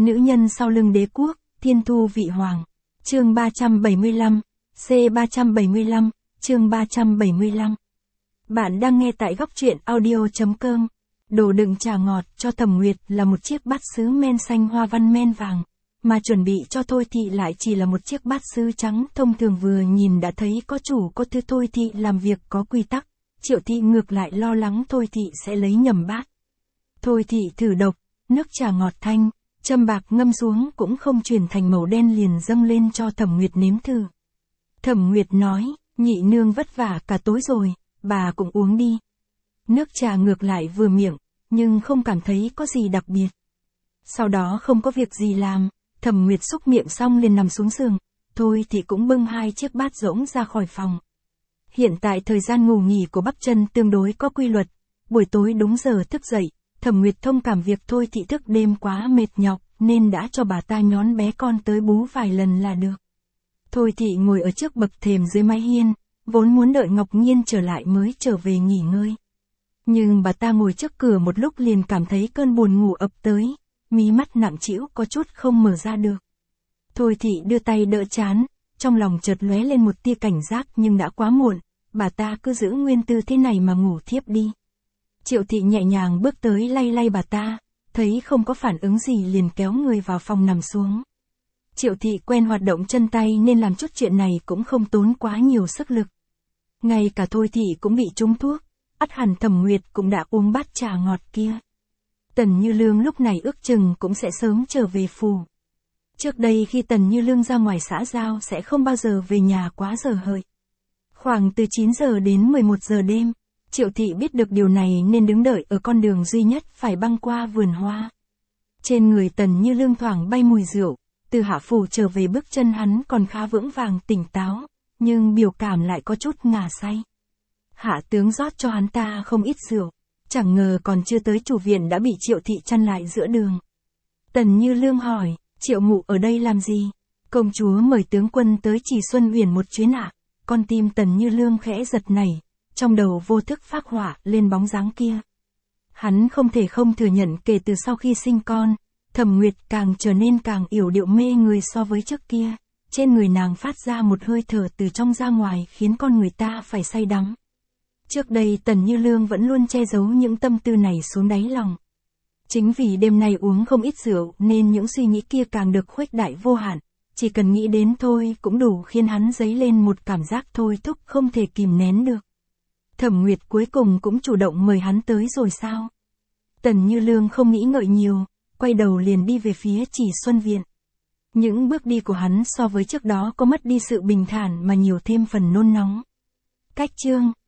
Nữ nhân sau lưng đế quốc, thiên thu vị hoàng. Chương 375, C375, chương 375. Bạn đang nghe tại góc truyện audio.com. Đồ đựng trà ngọt cho Thẩm Nguyệt là một chiếc bát sứ men xanh hoa văn men vàng, mà chuẩn bị cho Thôi Thị lại chỉ là một chiếc bát sứ trắng thông thường, vừa nhìn đã thấy có chủ có thứ. Thôi Thị làm việc có quy tắc, Triệu Thị ngược lại lo lắng Thôi Thị sẽ lấy nhầm bát. Thôi Thị thử độc, nước trà ngọt thanh, châm bạc ngâm xuống cũng không chuyển thành màu đen, liền dâng lên cho Thẩm Nguyệt nếm thử. Thẩm Nguyệt nói, nhị nương vất vả cả tối rồi, bà cũng uống đi. Nước trà ngược lại vừa miệng, nhưng không cảm thấy có gì đặc biệt. Sau đó không có việc gì làm, Thẩm Nguyệt xúc miệng xong liền nằm xuống giường, Thôi Thị cũng bưng hai chiếc bát rỗng ra khỏi phòng. Hiện tại thời gian ngủ nghỉ của Bắp Chân tương đối có quy luật, buổi tối đúng giờ thức dậy. Thẩm Nguyệt thông cảm việc Thôi Thị thức đêm quá mệt nhọc, nên đã cho bà ta nhón bé con tới bú vài lần là được. Thôi Thị ngồi ở trước bậc thềm dưới mái hiên, vốn muốn đợi Ngọc Nhiên trở lại mới trở về nghỉ ngơi. Nhưng bà ta ngồi trước cửa một lúc liền cảm thấy cơn buồn ngủ ập tới, mí mắt nặng trĩu có chút không mở ra được. Thôi Thị đưa tay đỡ trán, trong lòng chợt lóe lên một tia cảnh giác, nhưng đã quá muộn, bà ta cứ giữ nguyên tư thế này mà ngủ thiếp đi. Triệu Thị nhẹ nhàng bước tới lay lay bà ta, thấy không có phản ứng gì liền kéo người vào phòng nằm xuống. Triệu Thị quen hoạt động chân tay nên làm chút chuyện này cũng không tốn quá nhiều sức lực. Ngay cả Thôi Thị cũng bị trúng thuốc, ắt hẳn Thẩm Nguyệt cũng đã uống bát trà ngọt kia. Tần Như Lương lúc này ước chừng cũng sẽ sớm trở về phủ. Trước đây khi Tần Như Lương ra ngoài xã giao sẽ không bao giờ về nhà quá giờ hợi. Khoảng từ 9 giờ đến 11 giờ đêm. Triệu Thị biết được điều này nên đứng đợi ở con đường duy nhất phải băng qua vườn hoa. Trên người Tần Như Lương thoảng bay mùi rượu, từ Hạ phủ trở về bước chân hắn còn khá vững vàng tỉnh táo, nhưng biểu cảm lại có chút ngả say. Hạ tướng rót cho hắn ta không ít rượu, chẳng ngờ còn chưa tới chủ viện đã bị Triệu Thị chặn lại giữa đường. Tần Như Lương hỏi, Triệu mụ ở đây làm gì? Công chúa mời tướng quân tới Trì Xuân Huyền một chuyến ạ. Con tim Tần Như Lương khẽ giật nảy. Trong đầu vô thức phác họa lên bóng dáng kia. Hắn không thể không thừa nhận kể từ sau khi sinh con, Thẩm Nguyệt càng trở nên càng yểu điệu mê người so với trước kia. Trên người nàng phát ra một hơi thở từ trong ra ngoài khiến con người ta phải say đắm. Trước đây Tần Như Lương vẫn luôn che giấu những tâm tư này xuống đáy lòng. Chính vì đêm nay uống không ít rượu nên những suy nghĩ kia càng được khuếch đại vô hạn. Chỉ cần nghĩ đến thôi cũng đủ khiến hắn dấy lên một cảm giác thôi thúc không thể kìm nén được. Thẩm Nguyệt cuối cùng cũng chủ động mời hắn tới rồi sao? Tần Như Lương không nghĩ ngợi nhiều, quay đầu liền đi về phía Trì Xuân Viện. Những bước đi của hắn so với trước đó có mất đi sự bình thản mà nhiều thêm phần nôn nóng. Cách chương